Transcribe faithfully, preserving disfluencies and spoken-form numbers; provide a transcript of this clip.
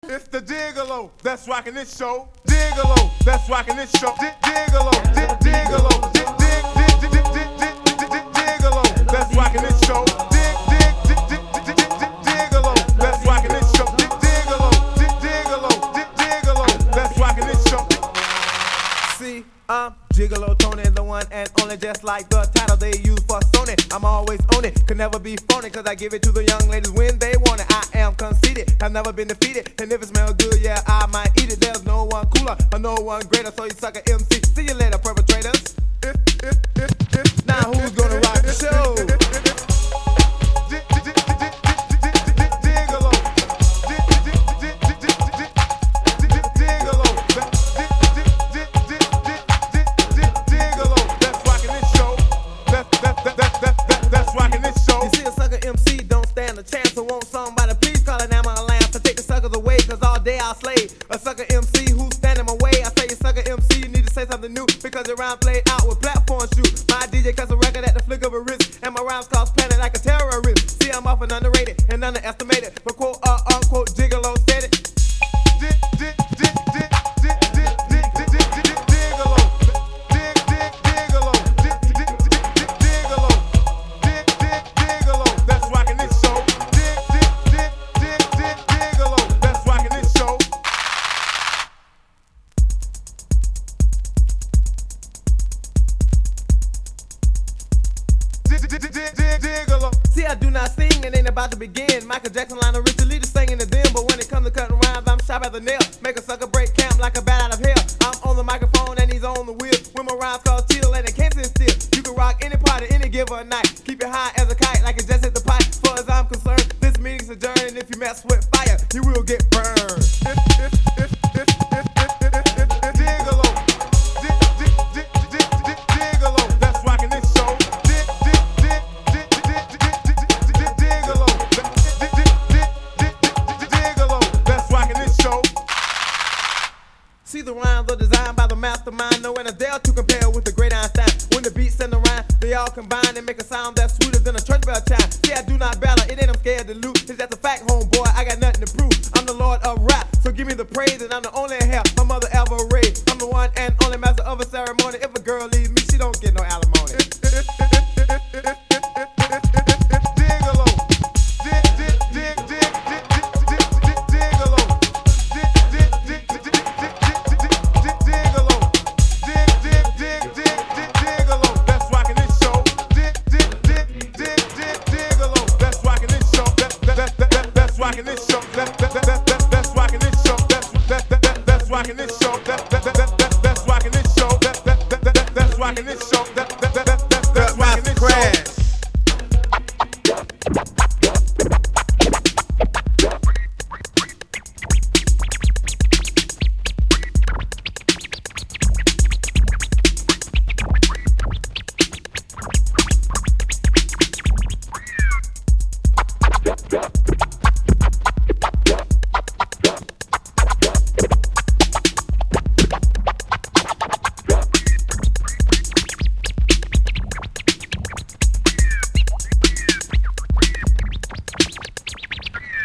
It's the Gigolo that's rocking this show. Gigolo that's rocking this show. Gigolo, Gigolo, Gigolo that's rocking this show. Gigolo that's rocking this show. Gigolo, Gigolo, Gigolo that's rocking this show. See, I'm Gigolo Tony, the one and only, just like the title they use for Sony. I'm always on it, can never be phony, cause I give it to the young ladies when they want it. I am conceited, I've never been defeated, and if it smells good, yeah, I might eat it. There's no one cooler or no one greater, so you sucker M C. See you later, perpetrators. Now who's gonna rock the show? A sucker M C who's standing my way. I say you sucker M C, you need to say something new, because your rhyme played out with platform shoes. My D J cuts a record at the flick of a wrist, and my rhymes cause panic like a terrorist. See, I'm often underrated and underestimated, but quote uh, unquote Gigolo said it. See, I do not sing, it ain't about to begin. Michael Jackson, Lionel Richie, lead the singing to them, but when it comes to cutting rhymes, I'm sharp as a nail. Make a sucker break camp like a bat out of hell. I'm on the microphone and he's on the wheel. When my rhymes cause chill and it can't sit still. You can rock any party, any given night. Keep it high as a kite, like it just hit the pipe. As far as I'm concerned, this meeting's adjourned, and if you mess with fire, you will get burned. See, the rhymes are designed by the mastermind, knowing a dare to compare with the great Einstein. When the beats and the rhyme, they all combine and make a sound that's sweeter than a church bell chime. See, I do not battle, it ain't I'm scared to lose. It's just a fact, homeboy, I got nothing to prove. I'm the Lord of rap, so give me the praise, and I'm the only hell my mother ever raised. I'm the one and only master of a ceremony.